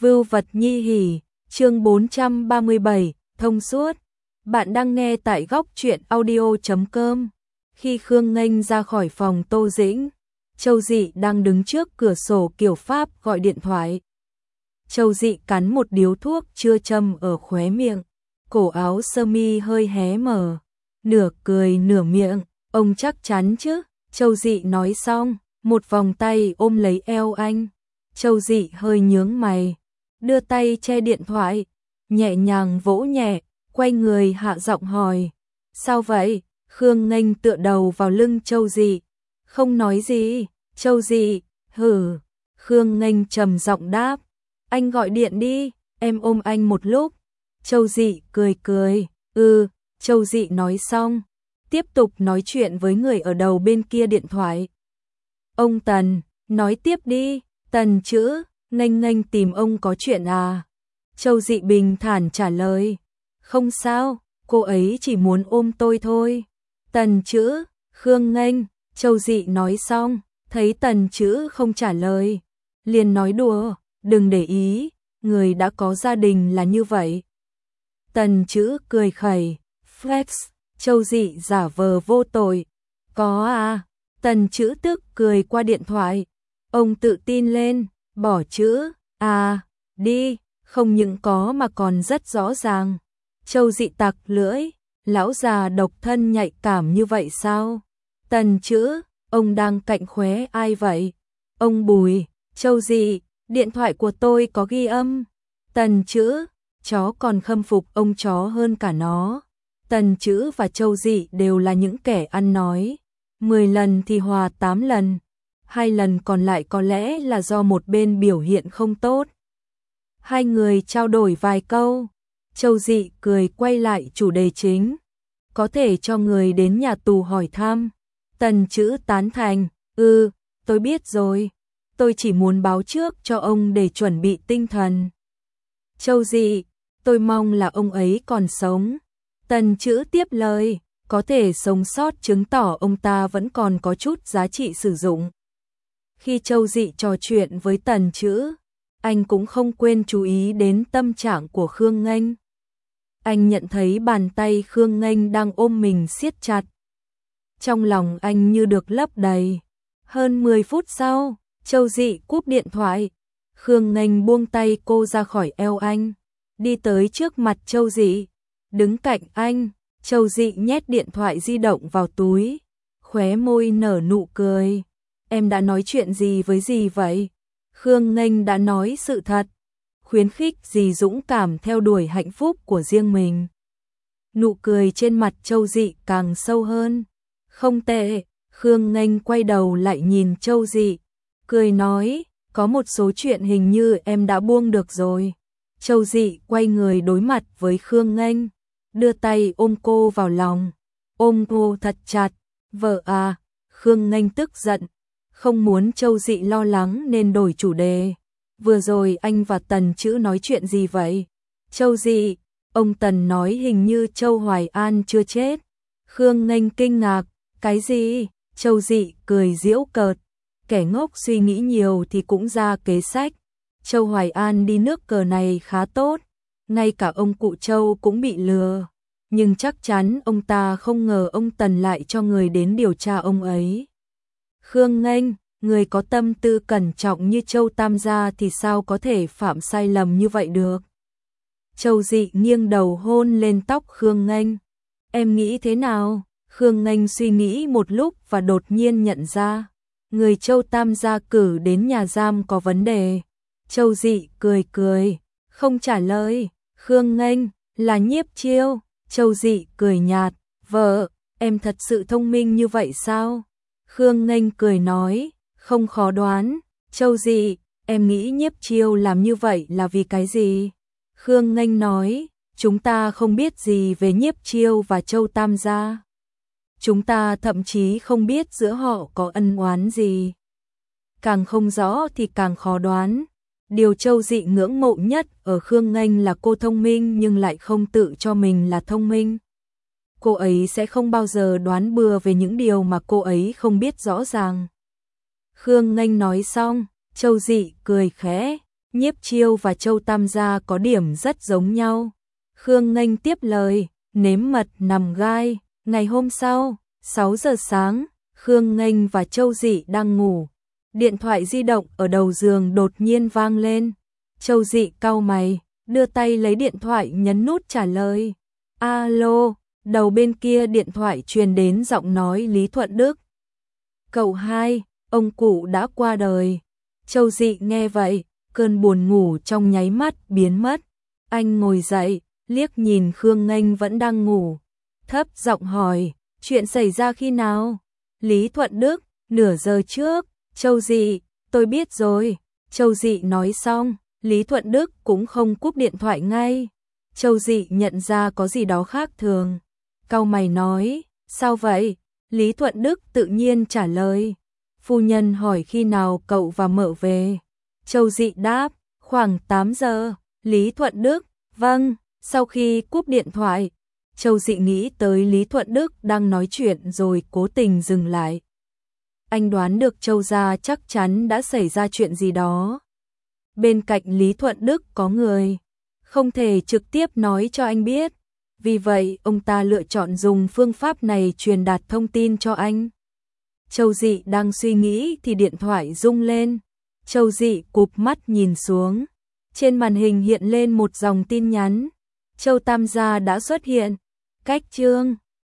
Vưu vật nhi hỉ, chương 437, thông suốt. Bạn đang nghe tại góc truyện audio.com. Khi Khương Nghênh ra khỏi phòng Tô Dĩnh, Châu Dị đang đứng trước cửa sổ kiểu Pháp gọi điện thoại. Châu Dị cắn một điếu thuốc chưa châm ở khóe miệng, cổ áo sơ mi hơi hé mở, nửa cười nửa miệng. Ông chắc chắn chứ? Châu Dị nói xong, một vòng tay ôm lấy eo anh. Châu Dị hơi nhướng mày, đưa tay che điện thoại, nhẹ nhàng vỗ nhẹ, quay người hạ giọng hỏi. Sao vậy? Khương Nghênh tựa đầu vào lưng Châu Dị. Không nói gì. Châu Dị, hử. Khương Nghênh trầm giọng đáp. Anh gọi điện đi, em ôm anh một lúc. Châu Dị cười cười. Châu Dị nói xong, tiếp tục nói chuyện với người ở đầu bên kia điện thoại. Ông Tần, nói tiếp đi. Tần chữ, Nghênh Nghênh tìm ông có chuyện à? Châu Dị bình thản trả lời. Không sao, cô ấy chỉ muốn ôm tôi thôi. Tần chữ, Khương Nghênh. Châu Dị nói xong, thấy Tần chữ không trả lời, liền nói đùa, đừng để ý, người đã có gia đình là như vậy. Tần chữ cười khẩy, flex. Châu Dị giả vờ vô tội. Có à? Tần chữ tức cười qua điện thoại. Ông tự tin lên, bỏ chữ à đi, không những có mà còn rất rõ ràng. Châu Dị tặc lưỡi, lão già độc thân nhạy cảm như vậy sao? Tần chữ, ông đang cạnh khóe ai vậy? Ông Bùi. Châu Dị, điện thoại của tôi có ghi âm. Tần chữ, chó còn khâm phục ông chó hơn cả nó. Tần chữ và Châu Dị đều là những kẻ ăn nói. 10 lần thì hòa 8 lần. 2 lần còn lại có lẽ là do một bên biểu hiện không tốt. Hai người trao đổi vài câu. Châu Dị cười quay lại chủ đề chính. Có thể cho người đến nhà tù hỏi thăm. Tần chữ tán thành. Tôi biết rồi. Tôi chỉ muốn báo trước cho ông để chuẩn bị tinh thần. Châu Dị, tôi mong là ông ấy còn sống. Tần chữ tiếp lời. Có thể sống sót chứng tỏ ông ta vẫn còn có chút giá trị sử dụng. Khi Châu Dị trò chuyện với Tần chữ, anh cũng không quên chú ý đến tâm trạng của Khương Nghênh. Anh nhận thấy bàn tay Khương Nghênh đang ôm mình siết chặt. Trong lòng anh như được lấp đầy. Hơn 10 phút sau, Châu Dị cúp điện thoại. Khương Nghênh buông tay cô ra khỏi eo anh, đi tới trước mặt Châu Dị, đứng cạnh anh. Châu Dị nhét điện thoại di động vào túi, khóe môi nở nụ cười. Em đã nói chuyện gì với dì vậy? Khương Nghênh đã nói sự thật, khuyến khích dì dũng cảm theo đuổi hạnh phúc của riêng mình. Nụ cười trên mặt Châu Dị càng sâu hơn. Không tệ. Khương Nghênh quay đầu lại nhìn Châu Dị, cười nói, có một số chuyện hình như em đã buông được rồi. Châu Dị quay người đối mặt với Khương Nghênh, đưa tay ôm cô vào lòng, ôm cô thật chặt. Vợ à? Khương Nghênh tức giận, không muốn Châu Dị lo lắng nên đổi chủ đề. Vừa rồi anh và Tần chữ nói chuyện gì vậy? Châu Dị, ông Tần nói hình như Châu Hoài An chưa chết. Khương Nghênh kinh ngạc, cái gì? Châu Dị cười giễu cợt, kẻ ngốc suy nghĩ nhiều thì cũng ra kế sách. Châu Hoài An đi nước cờ này khá tốt, ngay cả ông cụ Châu cũng bị lừa, nhưng chắc chắn ông ta không ngờ ông Tần lại cho người đến điều tra ông ấy. Khương Nghênh, người có tâm tư cẩn trọng như Châu Tam gia thì sao có thể phạm sai lầm như vậy được? Châu Dị nghiêng đầu hôn lên tóc Khương Nghênh. Em nghĩ thế nào? Khương Nghênh suy nghĩ một lúc và đột nhiên nhận ra, người Châu Tam gia cử đến nhà giam có vấn đề. Châu Dị cười cười, không trả lời. Khương Nghênh, là Nhiếp Chiêu. Châu Dị cười nhạt, vợ, em thật sự thông minh như vậy sao? Khương Nghênh cười nói, không khó đoán. Châu Dị, em nghĩ Nhiếp Chiêu làm như vậy là vì cái gì? Khương Nghênh nói, chúng ta không biết gì về Nhiếp Chiêu và Châu Tam gia. Chúng ta thậm chí không biết giữa họ có ân oán gì. Càng không rõ thì càng khó đoán. Điều Châu Dị ngưỡng mộ nhất ở Khương Nghênh là cô thông minh nhưng lại không tự cho mình là thông minh. Cô ấy sẽ không bao giờ đoán bừa về những điều mà cô ấy không biết rõ ràng. Khương Nghênh nói xong, Châu Dị cười khẽ, Nhiếp Chiêu và Châu Tam gia có điểm rất giống nhau. Khương Nghênh tiếp lời, nếm mật nằm gai. Ngày hôm sau, 6 giờ sáng, Khương Nghênh và Châu Dị đang ngủ. Điện thoại di động ở đầu giường đột nhiên vang lên. Châu Dị cau mày, đưa tay lấy điện thoại nhấn nút trả lời. Alo, đầu bên kia điện thoại truyền đến giọng nói Lý Thuận Đức. Cậu hai, ông cụ đã qua đời. Châu Dị nghe vậy, cơn buồn ngủ trong nháy mắt biến mất. Anh ngồi dậy, liếc nhìn Khương Nghênh vẫn đang ngủ. Thấp giọng hỏi, chuyện xảy ra khi nào? Lý Thuận Đức, nửa giờ trước. Châu Dị, tôi biết rồi. Châu Dị nói xong, Lý Thuận Đức cũng không cúp điện thoại ngay. Châu Dị nhận ra có gì đó khác thường. Cau mày nói, sao vậy? Lý Thuận Đức tự nhiên trả lời. Phu nhân hỏi khi nào cậu và mợ về. Châu Dị đáp, khoảng 8 giờ. Lý Thuận Đức, vâng. Sau khi cúp điện thoại, Châu Dị nghĩ tới Lý Thuận Đức đang nói chuyện rồi cố tình dừng lại. Anh đoán được Châu gia chắc chắn đã xảy ra chuyện gì đó. Bên cạnh Lý Thuận Đức có người, không thể trực tiếp nói cho anh biết. Vì vậy, ông ta lựa chọn dùng phương pháp này truyền đạt thông tin cho anh. Châu Dị đang suy nghĩ thì điện thoại rung lên. Châu Dị cụp mắt nhìn xuống. Trên màn hình hiện lên một dòng tin nhắn. Châu Tam gia đã xuất hiện. Cách chương